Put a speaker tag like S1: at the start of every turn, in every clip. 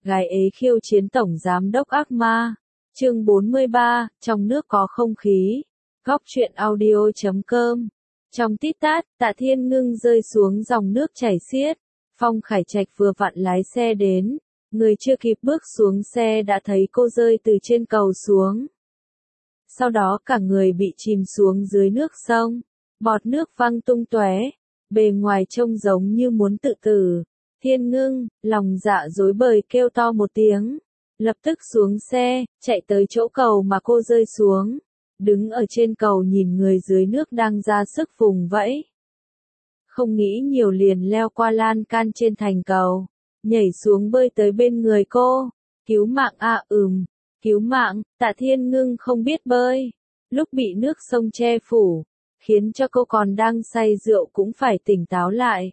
S1: gái ế khiêu chiến tổng giám đốc ác ma. Chương 43, trong nước có không khí. Góc truyện audio.com. Trong tít tát, Tạ Thiên Ngưng rơi xuống dòng nước chảy xiết. Phong Khải Trạch vừa vặn lái xe đến, người chưa kịp bước xuống xe đã thấy cô rơi từ trên cầu xuống. Sau đó cả người bị chìm xuống dưới nước sông, bọt nước văng tung tóe, bề ngoài trông giống như muốn tự tử. Thiên Ngưng, lòng dạ rối bời kêu to một tiếng, lập tức xuống xe, chạy tới chỗ cầu mà cô rơi xuống, đứng ở trên cầu nhìn người dưới nước đang ra sức vùng vẫy. Không nghĩ nhiều liền leo qua lan can trên thành cầu, nhảy xuống bơi tới bên người cô. Cứu mạng à? Cứu mạng. Tạ Thiên Ngưng không biết bơi, lúc bị nước sông che phủ, khiến cho cô còn đang say rượu cũng phải tỉnh táo lại.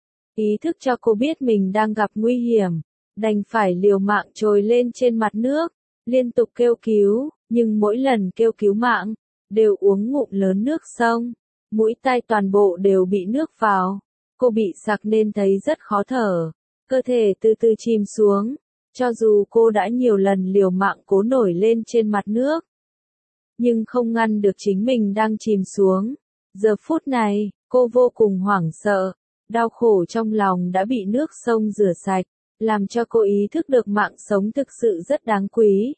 S1: Ý thức cho cô biết mình đang gặp nguy hiểm, đành phải liều mạng trồi lên trên mặt nước, liên tục kêu cứu, nhưng mỗi lần kêu cứu mạng, đều uống ngụm lớn nước sông, mũi tai toàn bộ đều bị nước vào. Cô bị sặc nên thấy rất khó thở, cơ thể từ từ chìm xuống, cho dù cô đã nhiều lần liều mạng cố nổi lên trên mặt nước, nhưng không ngăn được chính mình đang chìm xuống. Giờ phút này, cô vô cùng hoảng sợ, đau khổ trong lòng đã bị nước sông rửa sạch, làm cho cô ý thức được mạng sống thực sự rất đáng quý.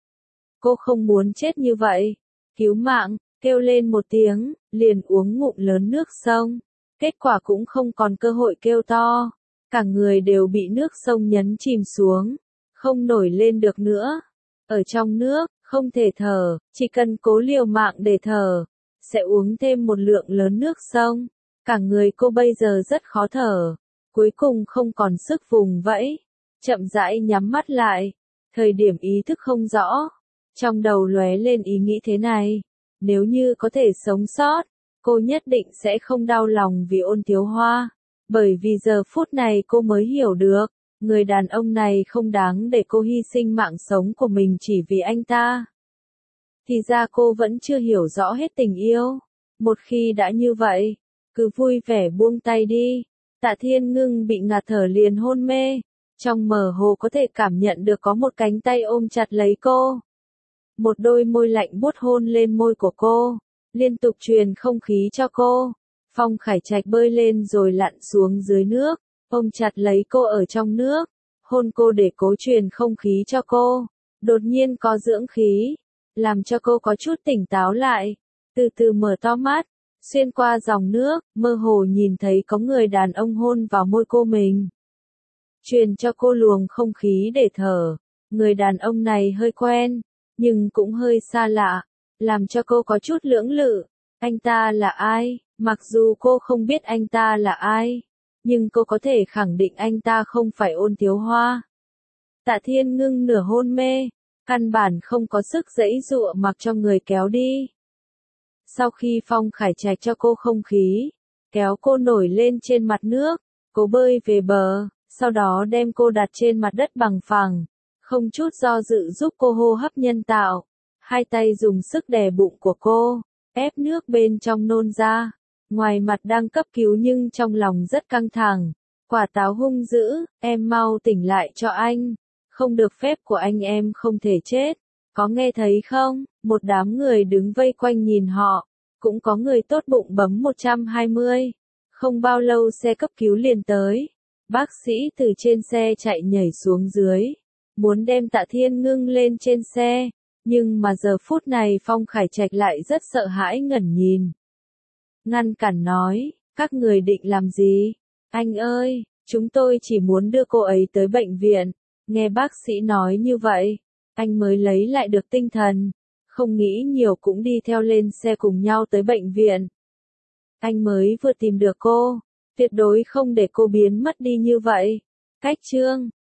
S1: Cô không muốn chết như vậy. Cứu mạng, kêu lên một tiếng, liền uống ngụm lớn nước sông. Kết quả cũng không còn cơ hội kêu to, cả người đều bị nước sông nhấn chìm xuống, không nổi lên được nữa. Ở trong nước, không thể thở, chỉ cần cố liều mạng để thở, sẽ uống thêm một lượng lớn nước sông. Cả người cô bây giờ rất khó thở, cuối cùng không còn sức vùng vẫy, chậm rãi nhắm mắt lại. Thời điểm ý thức không rõ, trong đầu lóe lên ý nghĩ thế này, nếu như có thể sống sót, cô nhất định sẽ không đau lòng vì Ôn Thiếu Hoa, bởi vì giờ phút này cô mới hiểu được, người đàn ông này không đáng để cô hy sinh mạng sống của mình chỉ vì anh ta. Thì ra cô vẫn chưa hiểu rõ hết tình yêu, một khi đã như vậy, cứ vui vẻ buông tay đi. Tạ Thiên Ngưng bị ngạt thở liền hôn mê, trong mơ hồ có thể cảm nhận được có một cánh tay ôm chặt lấy cô. Một đôi môi lạnh buốt hôn lên môi của cô, liên tục truyền không khí cho cô. Phong Khải Trạch bơi lên rồi lặn xuống dưới nước, ôm chặt lấy cô ở trong nước, hôn cô để cố truyền không khí cho cô. Đột nhiên có dưỡng khí, làm cho cô có chút tỉnh táo lại, từ từ mở to mắt, xuyên qua dòng nước, mơ hồ nhìn thấy có người đàn ông hôn vào môi cô mình, truyền cho cô luồng không khí để thở. Người đàn ông này hơi quen, nhưng cũng hơi xa lạ, làm cho cô có chút lưỡng lự. Anh ta là ai? Mặc dù cô không biết anh ta là ai, nhưng cô có thể khẳng định anh ta không phải Ôn Thiếu Hoa. Tạ Thiên Ngưng nửa hôn mê, căn bản không có sức giãy giụa mặc cho người kéo đi. Sau khi Phong Khải Trạch cho cô không khí, kéo cô nổi lên trên mặt nước, cô bơi về bờ, sau đó đem cô đặt trên mặt đất bằng phẳng, không chút do dự giúp cô hô hấp nhân tạo. Hai tay dùng sức đè bụng của cô, ép nước bên trong nôn ra. Ngoài mặt đang cấp cứu nhưng trong lòng rất căng thẳng. Quả táo hung dữ, em mau tỉnh lại cho anh. Không được phép của anh em không thể chết. Có nghe thấy không? Một đám người đứng vây quanh nhìn họ. Cũng có người tốt bụng bấm 120. Không bao lâu xe cấp cứu liền tới. Bác sĩ từ trên xe chạy nhảy xuống dưới, muốn đem Tạ Thiên Ngưng lên trên xe. Nhưng mà giờ phút này Phong Khải Trạch lại rất sợ hãi ngẩn nhìn. Ngăn cản nói, các người định làm gì? Anh ơi, chúng tôi chỉ muốn đưa cô ấy tới bệnh viện. Nghe bác sĩ nói như vậy, anh mới lấy lại được tinh thần. Không nghĩ nhiều cũng đi theo lên xe cùng nhau tới bệnh viện. Anh mới vừa tìm được cô, tuyệt đối không để cô biến mất đi như vậy. Cách chương